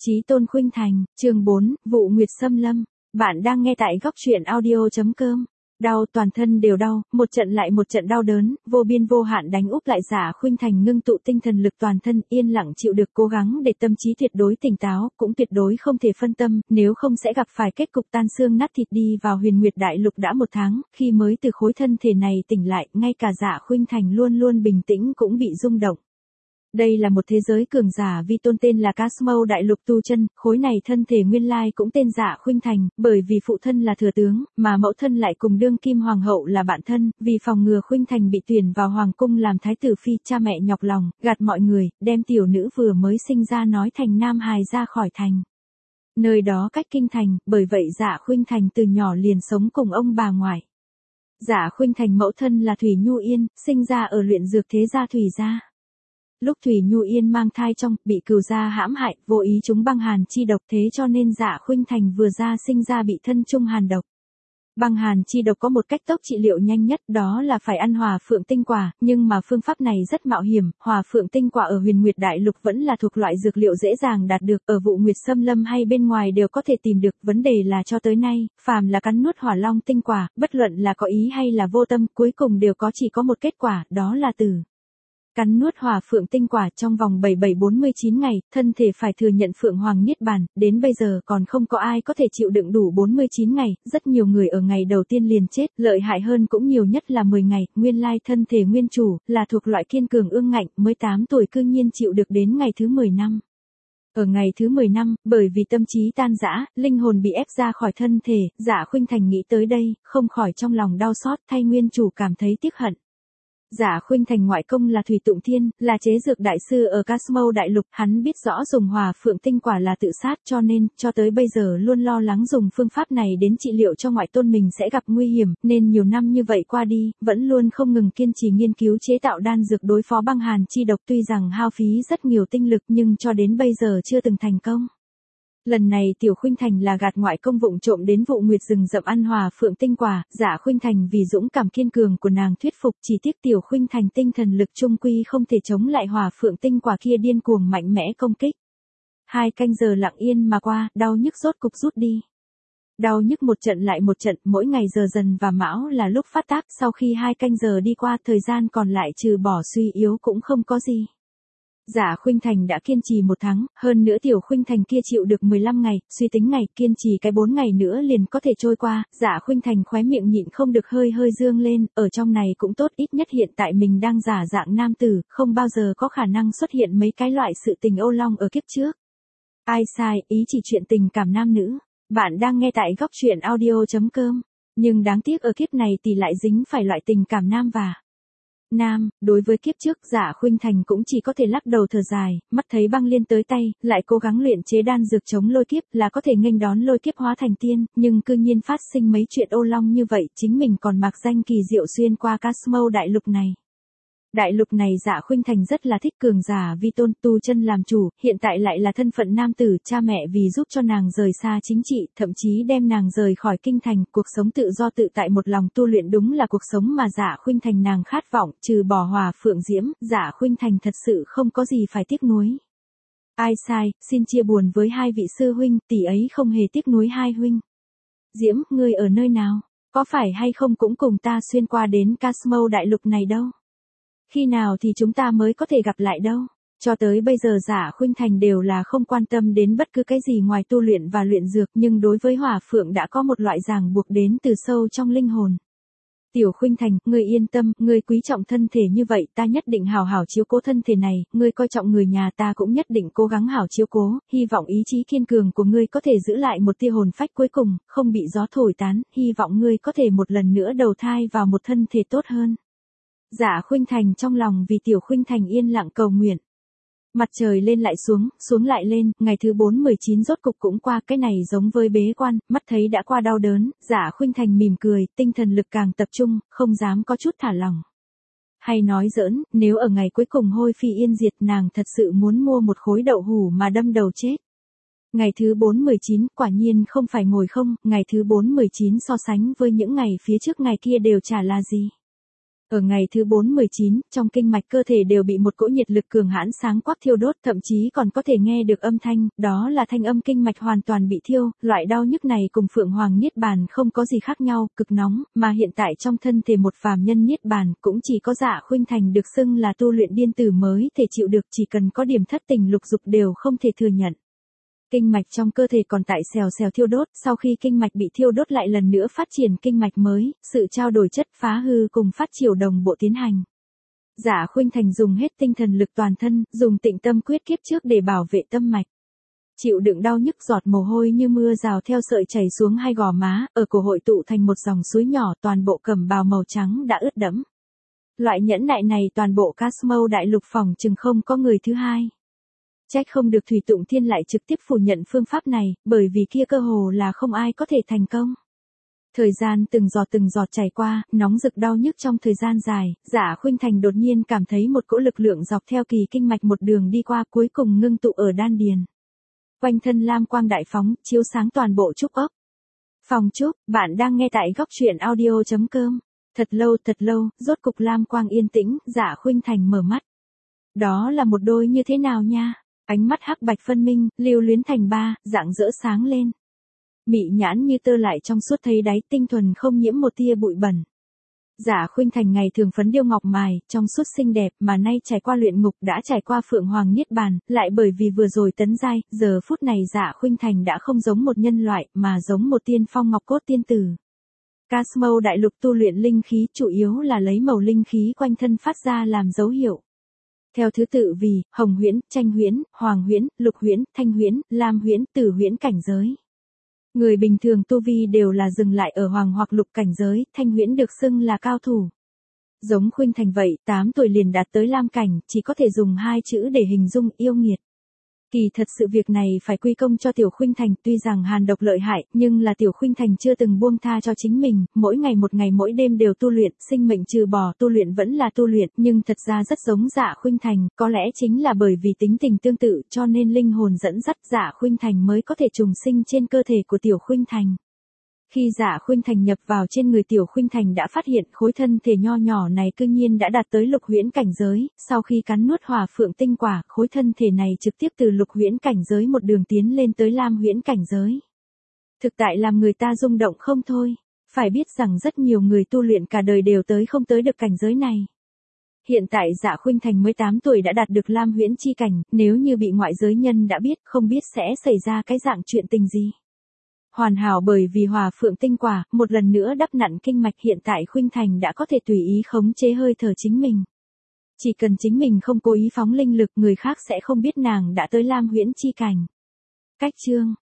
Chí Tôn Khuynh Thành, chương 4, Vụ Nguyệt Xâm Lâm. Bạn đang nghe tại góc truyện audio.com. Đau, toàn thân đều đau, một trận lại một trận đau đớn, vô biên vô hạn đánh úp lại Dạ Khuynh Thành ngưng tụ tinh thần lực toàn thân, yên lặng chịu được cố gắng để tâm trí tuyệt đối tỉnh táo, cũng tuyệt đối không thể phân tâm, nếu không sẽ gặp phải kết cục tan xương nát thịt đi vào Huyền Nguyệt Đại Lục đã một tháng, khi mới từ khối thân thể này tỉnh lại, ngay cả Dạ Khuynh Thành luôn luôn bình tĩnh cũng bị rung động. Đây là một thế giới cường giả vi tôn tên là Cosmo Đại Lục Tu Chân, khối này thân thể nguyên lai cũng tên Dạ Khuynh Thành, bởi vì phụ thân là thừa tướng, mà mẫu thân lại cùng đương kim hoàng hậu là bạn thân, vì phòng ngừa Khuynh Thành bị tuyển vào hoàng cung làm thái tử phi, cha mẹ nhọc lòng, gạt mọi người, đem tiểu nữ vừa mới sinh ra nói thành nam hài ra khỏi thành. Nơi đó cách kinh thành, bởi vậy Dạ Khuynh Thành từ nhỏ liền sống cùng ông bà ngoại. Dạ Khuynh Thành mẫu thân là Thủy Nhu Yên, sinh ra ở luyện dược thế gia Thủy gia. Lúc Thủy Nhu Yên mang thai trong, bị cừu gia hãm hại, vô ý trúng băng hàn chi độc, thế cho nên Dạ Khuynh Thành vừa ra sinh ra bị thân trung hàn độc. Băng hàn chi độc có một cách tốc trị liệu nhanh nhất, đó là phải ăn hỏa phượng tinh quả, nhưng mà phương pháp này rất mạo hiểm, hỏa phượng tinh quả ở Huyền Nguyệt Đại Lục vẫn là thuộc loại dược liệu dễ dàng đạt được, ở Vụ Nguyệt Xâm Lâm hay bên ngoài đều có thể tìm được, vấn đề là cho tới nay, phàm là cắn nuốt hỏa long tinh quả, bất luận là có ý hay là vô tâm, cuối cùng đều có chỉ có một kết quả, đó là tử. Cắn nuốt hỏa phượng tinh quả trong vòng 7749 ngày, thân thể phải thừa nhận phượng hoàng niết bàn, đến bây giờ còn không có ai có thể chịu đựng đủ 49 ngày, rất nhiều người ở ngày đầu tiên liền chết, lợi hại hơn cũng nhiều nhất là 10 ngày, nguyên lai thân thể nguyên chủ, là thuộc loại kiên cường ương ngạnh, mới 8 tuổi cư nhiên chịu được đến ngày thứ 10 năm. Ở ngày thứ 10 năm, bởi vì tâm trí tan rã, linh hồn bị ép ra khỏi thân thể, Dạ Khuynh Thành nghĩ tới đây, không khỏi trong lòng đau xót, thay nguyên chủ cảm thấy tiếc hận. Dạ Khuynh Thành ngoại công là Thủy Tụng Thiên, là chế dược đại sư ở Cosmo Đại Lục, hắn biết rõ dùng hỏa phượng tinh quả là tự sát, cho nên, cho tới bây giờ luôn lo lắng dùng phương pháp này đến trị liệu cho ngoại tôn mình sẽ gặp nguy hiểm, nên nhiều năm như vậy qua đi, vẫn luôn không ngừng kiên trì nghiên cứu chế tạo đan dược đối phó băng hàn chi độc, tuy rằng hao phí rất nhiều tinh lực nhưng cho đến bây giờ chưa từng thành công. Lần này Tiểu Khuynh Thành là gạt ngoại công vụng trộm đến Vụ Nguyệt rừng rậm ăn hỏa phượng tinh quả, Dạ Khuynh Thành vì dũng cảm kiên cường của nàng thuyết phục, chỉ tiếc Tiểu Khuynh Thành tinh thần lực trung quy không thể chống lại hỏa phượng tinh quả kia điên cuồng mạnh mẽ công kích. 2 canh giờ lặng yên mà qua, đau nhức rốt cục rút đi. Đau nhức một trận lại một trận, mỗi ngày giờ dần và mão là lúc phát tác, sau khi 2 canh giờ đi qua, thời gian còn lại trừ bỏ suy yếu cũng không có gì. Dạ Khuynh Thành đã kiên trì 1 tháng, hơn nữa Tiểu Khuynh Thành kia chịu được 15 ngày, suy tính ngày, kiên trì cái 4 ngày nữa liền có thể trôi qua, Dạ Khuynh Thành khóe miệng nhịn không được hơi dương lên, ở trong này cũng tốt, ít nhất hiện tại mình đang giả dạng nam tử, không bao giờ có khả năng xuất hiện mấy cái loại sự tình ô long ở kiếp trước. Ai sai, ý chỉ chuyện tình cảm nam nữ. Bạn đang nghe tại góc truyện audio.com, nhưng đáng tiếc ở kiếp này thì lại dính phải loại tình cảm nam và nam, đối với kiếp trước Dạ Khuynh Thành cũng chỉ có thể lắc đầu thở dài, mắt thấy băng liên tới tay, lại cố gắng luyện chế đan dược chống lôi kiếp là có thể nghênh đón lôi kiếp hóa thành tiên, nhưng cư nhiên phát sinh mấy chuyện ô long như vậy, chính mình còn mặc danh kỳ diệu xuyên qua Cosmo Đại Lục này. Đại lục này Dạ Khuynh Thành rất là thích cường giả vi tôn, tu chân làm chủ, hiện tại lại là thân phận nam tử, cha mẹ vì giúp cho nàng rời xa chính trị, thậm chí đem nàng rời khỏi kinh thành, cuộc sống tự do tự tại một lòng tu luyện đúng là cuộc sống mà Dạ Khuynh Thành nàng khát vọng, trừ bỏ hỏa phượng diễm, Dạ Khuynh Thành thật sự không có gì phải tiếc nuối. Ai sai, xin chia buồn với 2 vị sư huynh, tỷ ấy không hề tiếc nuối 2 huynh. Diễm, ngươi ở nơi nào? Có phải hay không cũng cùng ta xuyên qua đến Cosmo Đại Lục này đâu? Khi nào thì chúng ta mới có thể gặp lại đâu? Cho tới bây giờ Dạ Khuynh Thành đều là không quan tâm đến bất cứ cái gì ngoài tu luyện và luyện dược, nhưng đối với hỏa phượng đã có một loại ràng buộc đến từ sâu trong linh hồn. Tiểu Khuynh Thành, ngươi yên tâm, ngươi quý trọng thân thể như vậy, ta nhất định hảo hảo chiếu cố thân thể này, ngươi coi trọng người nhà ta cũng nhất định cố gắng hảo chiếu cố, hy vọng ý chí kiên cường của ngươi có thể giữ lại một tia hồn phách cuối cùng, không bị gió thổi tán, hy vọng ngươi có thể một lần nữa đầu thai vào một thân thể tốt hơn. Dạ Khuynh Thành trong lòng vì Tiểu Khuynh Thành yên lặng cầu nguyện. Mặt trời lên lại xuống, xuống lại lên, ngày thứ 4/19 rốt cục cũng qua, cái này giống với bế quan, mắt thấy đã qua đau đớn, Dạ Khuynh Thành mỉm cười, tinh thần lực càng tập trung, không dám có chút thả lỏng. Hay nói giỡn, nếu ở ngày cuối cùng hôi phi yên diệt nàng thật sự muốn mua một khối đậu hủ mà đâm đầu chết. Ngày thứ 4/19 quả nhiên không phải ngồi không, ngày thứ 4/19 so sánh với những ngày phía trước ngày kia đều chả là gì. Ở ngày thứ 4-19, trong kinh mạch cơ thể đều bị một cỗ nhiệt lực cường hãn sáng quắc thiêu đốt, thậm chí còn có thể nghe được âm thanh, đó là thanh âm kinh mạch hoàn toàn bị thiêu, loại đau nhức này cùng Phượng Hoàng Niết Bàn không có gì khác nhau, cực nóng, mà hiện tại trong thân thể một phàm nhân Niết Bàn, cũng chỉ có Dạ Khuynh Thành được xưng là tu luyện điên tử mới thể chịu được, chỉ cần có điểm thất tình lục dục đều không thể thừa nhận. Kinh mạch trong cơ thể còn tại xèo xèo thiêu đốt, sau khi kinh mạch bị thiêu đốt lại lần nữa phát triển kinh mạch mới, sự trao đổi chất phá hư cùng phát chiều đồng bộ tiến hành. Dạ Khuynh Thành dùng hết tinh thần lực toàn thân, dùng Tịnh Tâm Quyết kiếp trước để bảo vệ tâm mạch. Chịu đựng đau nhức, giọt mồ hôi như mưa rào theo sợi chảy xuống hai gò má, ở cổ hội tụ thành một dòng suối nhỏ, toàn bộ cẩm bào màu trắng đã ướt đẫm. Loại nhẫn nại này toàn bộ Cashmere đại lục phòng chừng không có người thứ hai. Trách không được Thủy Tụng Thiên lại trực tiếp phủ nhận phương pháp này, bởi vì kia cơ hồ là không ai có thể thành công. Thời gian từng giọt chảy qua, nóng rực đau nhức trong thời gian dài, Dạ Khuynh Thành đột nhiên cảm thấy một cỗ lực lượng dọc theo kỳ kinh mạch một đường đi qua, cuối cùng ngưng tụ ở đan điền. Quanh thân lam quang đại phóng, chiếu sáng toàn bộ trúc ốc. Phòng trúc, bạn đang nghe tại góc truyện audio.com. Thật lâu, rốt cục lam quang yên tĩnh, Dạ Khuynh Thành mở mắt. Đó là một đôi như thế nào nha? Ánh mắt hắc bạch phân minh, lưu luyến thành ba, rạng rỡ sáng lên. Mị nhãn như tơ lại trong suốt thấy đáy, tinh thuần không nhiễm một tia bụi bẩn. Dạ Khuynh Thành ngày thường phấn điêu ngọc mài, trong suốt xinh đẹp, mà nay trải qua luyện ngục, đã trải qua Phượng Hoàng Niết Bàn, lại bởi vì vừa rồi tấn giai, giờ phút này Dạ Khuynh Thành đã không giống một nhân loại, mà giống một tiên phong ngọc cốt tiên tử. Cashmere đại lục tu luyện linh khí chủ yếu là lấy màu linh khí quanh thân phát ra làm dấu hiệu. Theo thứ tự vì hồng huyễn, tranh huyễn, hoàng huyễn, lục huyễn, thanh huyễn, lam huyễn, tử huyễn cảnh giới. Người bình thường tu vi đều là dừng lại ở hoàng hoặc lục cảnh giới, thanh huyễn được xưng là cao thủ. Giống Khuynh Thành vậy, 8 tuổi liền đạt tới lam cảnh, chỉ có thể dùng 2 chữ để hình dung, yêu nghiệt. Kỳ thật sự việc này phải quy công cho Tiểu Khuynh Thành, tuy rằng hàn độc lợi hại, nhưng là Tiểu Khuynh Thành chưa từng buông tha cho chính mình, mỗi ngày mỗi đêm đều tu luyện, sinh mệnh trừ bỏ tu luyện vẫn là tu luyện, nhưng thật ra rất giống Dạ Khuynh Thành, có lẽ chính là bởi vì tính tình tương tự, cho nên linh hồn dẫn dắt Dạ Khuynh Thành mới có thể trùng sinh trên cơ thể của Tiểu Khuynh Thành. Khi Dạ Khuynh Thành nhập vào trên người Tiểu Khuynh Thành đã phát hiện khối thân thể nho nhỏ này cư nhiên đã đạt tới lục huyễn cảnh giới, sau khi cắn nuốt hỏa phượng tinh quả, khối thân thể này trực tiếp từ lục huyễn cảnh giới một đường tiến lên tới lam huyễn cảnh giới. Thực tại làm người ta rung động không thôi, phải biết rằng rất nhiều người tu luyện cả đời đều không tới được cảnh giới này. Hiện tại Dạ Khuynh Thành mới 8 tuổi đã đạt được lam huyễn chi cảnh, nếu như bị ngoại giới nhân đã biết, không biết sẽ xảy ra cái dạng chuyện tình gì. Hoàn hảo bởi vì hỏa phượng tinh quả, một lần nữa đắp nặn kinh mạch, hiện tại Khuynh Thành đã có thể tùy ý khống chế hơi thở chính mình. Chỉ cần chính mình không cố ý phóng linh lực, người khác sẽ không biết nàng đã tới lam huyễn chi cảnh. Cách chương